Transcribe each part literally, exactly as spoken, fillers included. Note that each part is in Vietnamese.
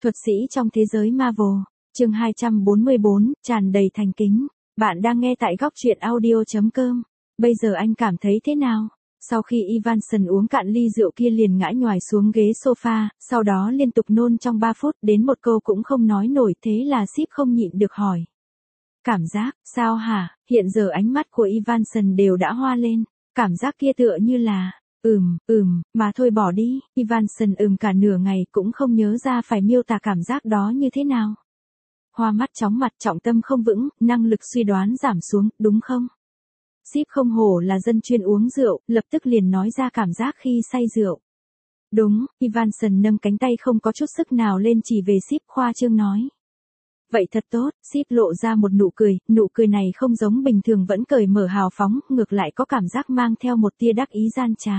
Thuật sĩ trong thế giới Marvel, chương hai trăm bốn mươi bốn, tràn đầy thành kính. Bạn đang nghe tại góc truyện audio chấm com. Bây giờ anh cảm thấy thế nào? Sau khi Evanson uống cạn ly rượu kia liền ngã nhoài xuống ghế sofa, sau đó liên tục nôn trong ba phút, đến một câu cũng không nói nổi, thế là Sip không nhịn được hỏi. Cảm giác, sao hả? Hiện giờ ánh mắt của Evanson đều đã hoa lên, cảm giác kia tựa như là, ừm, ừm, mà thôi bỏ đi. Evanson ừm cả nửa ngày cũng không nhớ ra phải miêu tả cảm giác đó như thế nào. Hoa mắt chóng mặt, trọng tâm không vững, năng lực suy đoán giảm xuống, đúng không? Sip không hổ là dân chuyên uống rượu, lập tức liền nói ra cảm giác khi say rượu. Đúng, Evanson nâng cánh tay không có chút sức nào lên chỉ về Sip khoa trương nói. Vậy thật tốt, Sip lộ ra một nụ cười, nụ cười này không giống bình thường vẫn cởi mở hào phóng, ngược lại có cảm giác mang theo một tia đắc ý gian trá.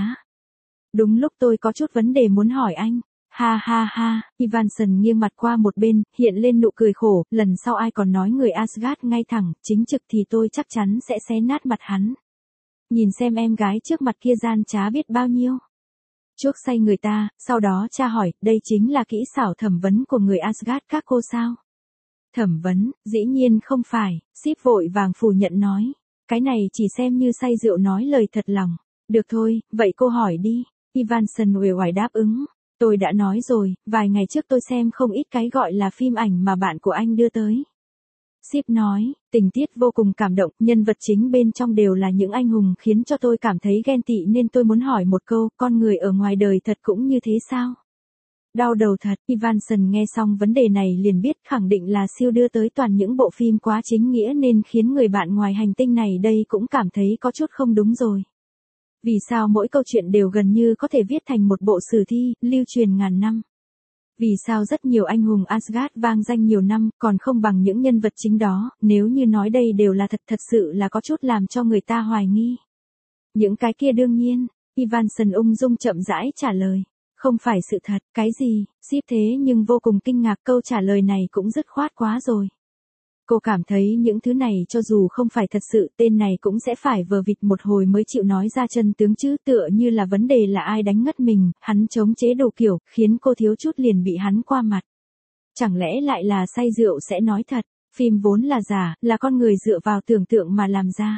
Đúng lúc tôi có chút vấn đề muốn hỏi anh. Ha ha ha, Evanson nghiêng mặt qua một bên, hiện lên nụ cười khổ, lần sau ai còn nói người Asgard ngay thẳng, chính trực thì tôi chắc chắn sẽ xé nát mặt hắn. Nhìn xem em gái trước mặt kia gian trá biết bao nhiêu. Chuốc say người ta, sau đó cha hỏi, đây chính là kỹ xảo thẩm vấn của người Asgard các cô sao? Thẩm vấn, dĩ nhiên không phải, Sip vội vàng phủ nhận nói. Cái này chỉ xem như say rượu nói lời thật lòng. Được thôi, vậy cô hỏi đi. Evanson uể oải đáp ứng. Tôi đã nói rồi, vài ngày trước tôi xem không ít cái gọi là phim ảnh mà bạn của anh đưa tới. Sip nói, tình tiết vô cùng cảm động, nhân vật chính bên trong đều là những anh hùng khiến cho tôi cảm thấy ghen tị nên tôi muốn hỏi một câu, con người ở ngoài đời thật cũng như thế sao? Đau đầu thật, Evanson nghe xong vấn đề này liền biết khẳng định là siêu đưa tới toàn những bộ phim quá chính nghĩa nên khiến người bạn ngoài hành tinh này đây cũng cảm thấy có chút không đúng rồi. Vì sao mỗi câu chuyện đều gần như có thể viết thành một bộ sử thi, lưu truyền ngàn năm? Vì sao rất nhiều anh hùng Asgard vang danh nhiều năm, còn không bằng những nhân vật chính đó, nếu như nói đây đều là thật thật sự là có chút làm cho người ta hoài nghi. Những cái kia đương nhiên, Evanson ung dung chậm rãi trả lời. Không phải sự thật, cái gì? Sip thế nhưng vô cùng kinh ngạc, câu trả lời này cũng dứt khoát quá rồi. Cô cảm thấy những thứ này cho dù không phải thật sự, tên này cũng sẽ phải vờ vịt một hồi mới chịu nói ra chân tướng chứ, tựa như là vấn đề là ai đánh ngất mình, hắn chống chế đủ kiểu, khiến cô thiếu chút liền bị hắn qua mặt. Chẳng lẽ lại là say rượu sẽ nói thật, phim vốn là giả, là con người dựa vào tưởng tượng mà làm ra.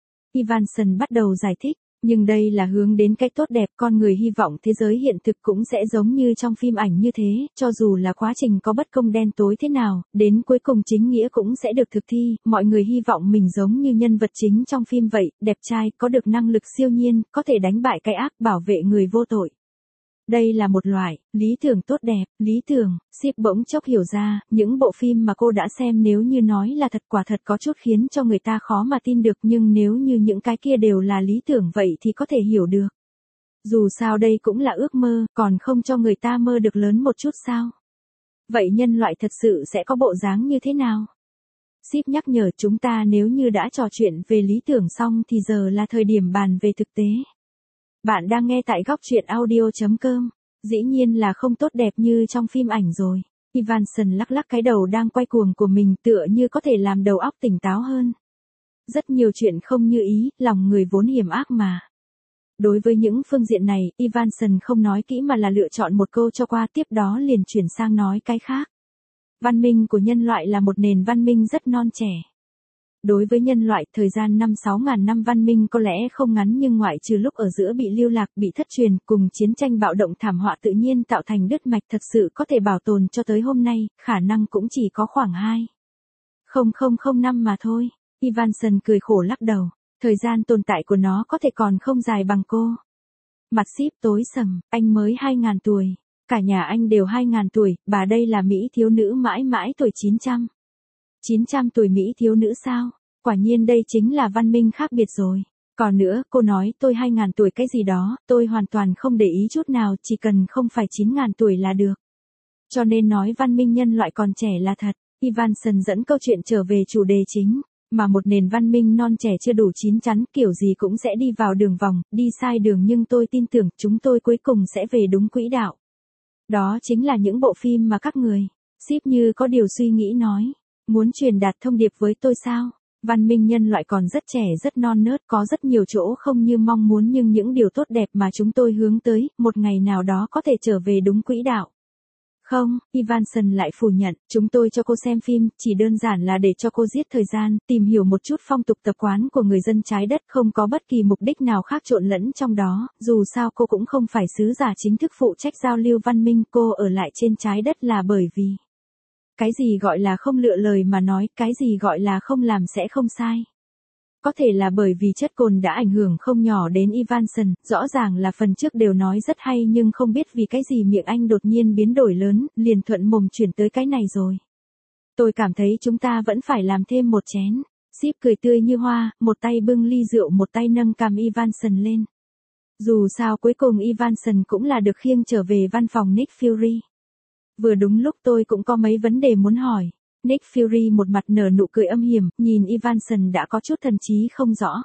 Evanson bắt đầu giải thích. Nhưng đây là hướng đến cái tốt đẹp, con người hy vọng thế giới hiện thực cũng sẽ giống như trong phim ảnh như thế, cho dù là quá trình có bất công đen tối thế nào, đến cuối cùng chính nghĩa cũng sẽ được thực thi, mọi người hy vọng mình giống như nhân vật chính trong phim vậy, đẹp trai, có được năng lực siêu nhiên, có thể đánh bại cái ác, bảo vệ người vô tội. Đây là một loại, lý tưởng tốt đẹp, lý tưởng, Sip bỗng chốc hiểu ra, những bộ phim mà cô đã xem nếu như nói là thật quả thật có chút khiến cho người ta khó mà tin được nhưng nếu như những cái kia đều là lý tưởng vậy thì có thể hiểu được. Dù sao đây cũng là ước mơ, còn không cho người ta mơ được lớn một chút sao? Vậy nhân loại thật sự sẽ có bộ dáng như thế nào? Sip nhắc nhở chúng ta nếu như đã trò chuyện về lý tưởng xong thì giờ là thời điểm bàn về thực tế. Bạn đang nghe tại góc truyện audio chấm com. Dĩ nhiên là không tốt đẹp như trong phim ảnh rồi. Evanson lắc lắc cái đầu đang quay cuồng của mình tựa như có thể làm đầu óc tỉnh táo hơn. Rất nhiều chuyện không như ý, lòng người vốn hiểm ác mà. Đối với những phương diện này, Evanson không nói kỹ mà là lựa chọn một câu cho qua, tiếp đó liền chuyển sang nói cái khác. Văn minh của nhân loại là một nền văn minh rất non trẻ. Đối với nhân loại, thời gian năm sáu ngàn năm văn minh có lẽ không ngắn nhưng ngoại trừ lúc ở giữa bị lưu lạc, bị thất truyền, cùng chiến tranh bạo động thảm họa tự nhiên tạo thành đứt mạch thật sự có thể bảo tồn cho tới hôm nay, khả năng cũng chỉ có khoảng hai phẩy không không năm mà thôi. Evanson cười khổ lắc đầu, thời gian tồn tại của nó có thể còn không dài bằng cô. Mặt Sip tối sầm, anh mới hai ngàn tuổi, cả nhà anh đều hai ngàn tuổi, bà đây là Mỹ thiếu nữ mãi mãi tuổi chín trăm. chín trăm tuổi Mỹ thiếu nữ sao? Quả nhiên đây chính là văn minh khác biệt rồi. Còn nữa, cô nói tôi hai ngàn tuổi cái gì đó, tôi hoàn toàn không để ý chút nào, chỉ cần không phải chín ngàn tuổi là được. Cho nên nói văn minh nhân loại còn trẻ là thật. Evanson dẫn câu chuyện trở về chủ đề chính, mà một nền văn minh non trẻ chưa đủ chín chắn, kiểu gì cũng sẽ đi vào đường vòng, đi sai đường nhưng tôi tin tưởng chúng tôi cuối cùng sẽ về đúng quỹ đạo. Đó chính là những bộ phim mà các người, Sip như có điều suy nghĩ nói. Muốn truyền đạt thông điệp với tôi sao? Văn minh nhân loại còn rất trẻ rất non nớt, có rất nhiều chỗ không như mong muốn nhưng những điều tốt đẹp mà chúng tôi hướng tới, một ngày nào đó có thể trở về đúng quỹ đạo. Không, Evanson lại phủ nhận, chúng tôi cho cô xem phim, chỉ đơn giản là để cho cô giết thời gian, tìm hiểu một chút phong tục tập quán của người dân trái đất, không có bất kỳ mục đích nào khác trộn lẫn trong đó, dù sao cô cũng không phải sứ giả chính thức phụ trách giao lưu văn minh, cô ở lại trên trái đất là bởi vì... Cái gì gọi là không lựa lời mà nói, cái gì gọi là không làm sẽ không sai. Có thể là bởi vì chất cồn đã ảnh hưởng không nhỏ đến Evanson, rõ ràng là phần trước đều nói rất hay nhưng không biết vì cái gì miệng anh đột nhiên biến đổi lớn, liền thuận mồm chuyển tới cái này rồi. Tôi cảm thấy chúng ta vẫn phải làm thêm một chén. Sip cười tươi như hoa, một tay bưng ly rượu một tay nâng cằm Evanson lên. Dù sao cuối cùng Evanson cũng là được khiêng trở về văn phòng Nick Fury. Vừa đúng lúc tôi cũng có mấy vấn đề muốn hỏi. Nick Fury một mặt nở nụ cười âm hiểm, nhìn Evanson đã có chút thần trí không rõ.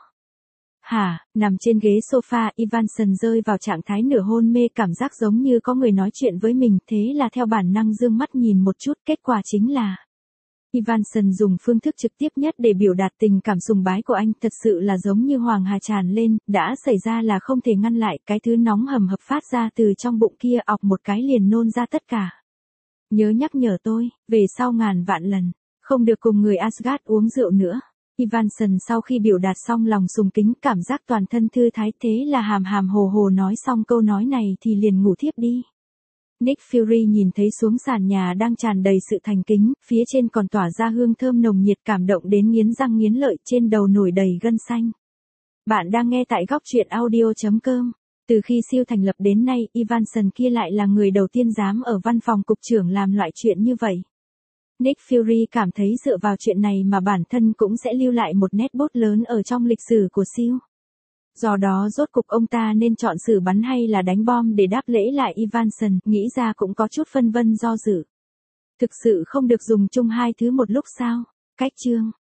Hả, nằm trên ghế sofa, Evanson rơi vào trạng thái nửa hôn mê, cảm giác giống như có người nói chuyện với mình, thế là theo bản năng dương mắt nhìn một chút, kết quả chính là... Evanson dùng phương thức trực tiếp nhất để biểu đạt tình cảm sùng bái của anh, thật sự là giống như hoàng hà tràn lên, đã xảy ra là không thể ngăn lại, cái thứ nóng hầm hập phát ra từ trong bụng kia ọc một cái liền nôn ra tất cả. Nhớ nhắc nhở tôi, về sau ngàn vạn lần, không được cùng người Asgard uống rượu nữa. Evanson sau khi biểu đạt xong lòng sùng kính, cảm giác toàn thân thư thái, thế là hàm hàm hồ hồ nói xong câu nói này thì liền ngủ thiếp đi. Nick Fury nhìn thấy xuống sàn nhà đang tràn đầy sự thành kính, phía trên còn tỏa ra hương thơm nồng nhiệt, cảm động đến nghiến răng nghiến lợi, trên đầu nổi đầy gân xanh. Bạn đang nghe tại góc truyện audio chấm com. Từ khi siêu thành lập đến nay, Evanson kia lại là người đầu tiên dám ở văn phòng cục trưởng làm loại chuyện như vậy. Nick Fury cảm thấy dựa vào chuyện này mà bản thân cũng sẽ lưu lại một nét bút lớn ở trong lịch sử của siêu. Do đó rốt cục ông ta nên chọn xử bắn hay là đánh bom để đáp lễ lại Evanson, nghĩ ra cũng có chút phân vân do dự. Thực sự không được dùng chung hai thứ một lúc sao? Cách chương.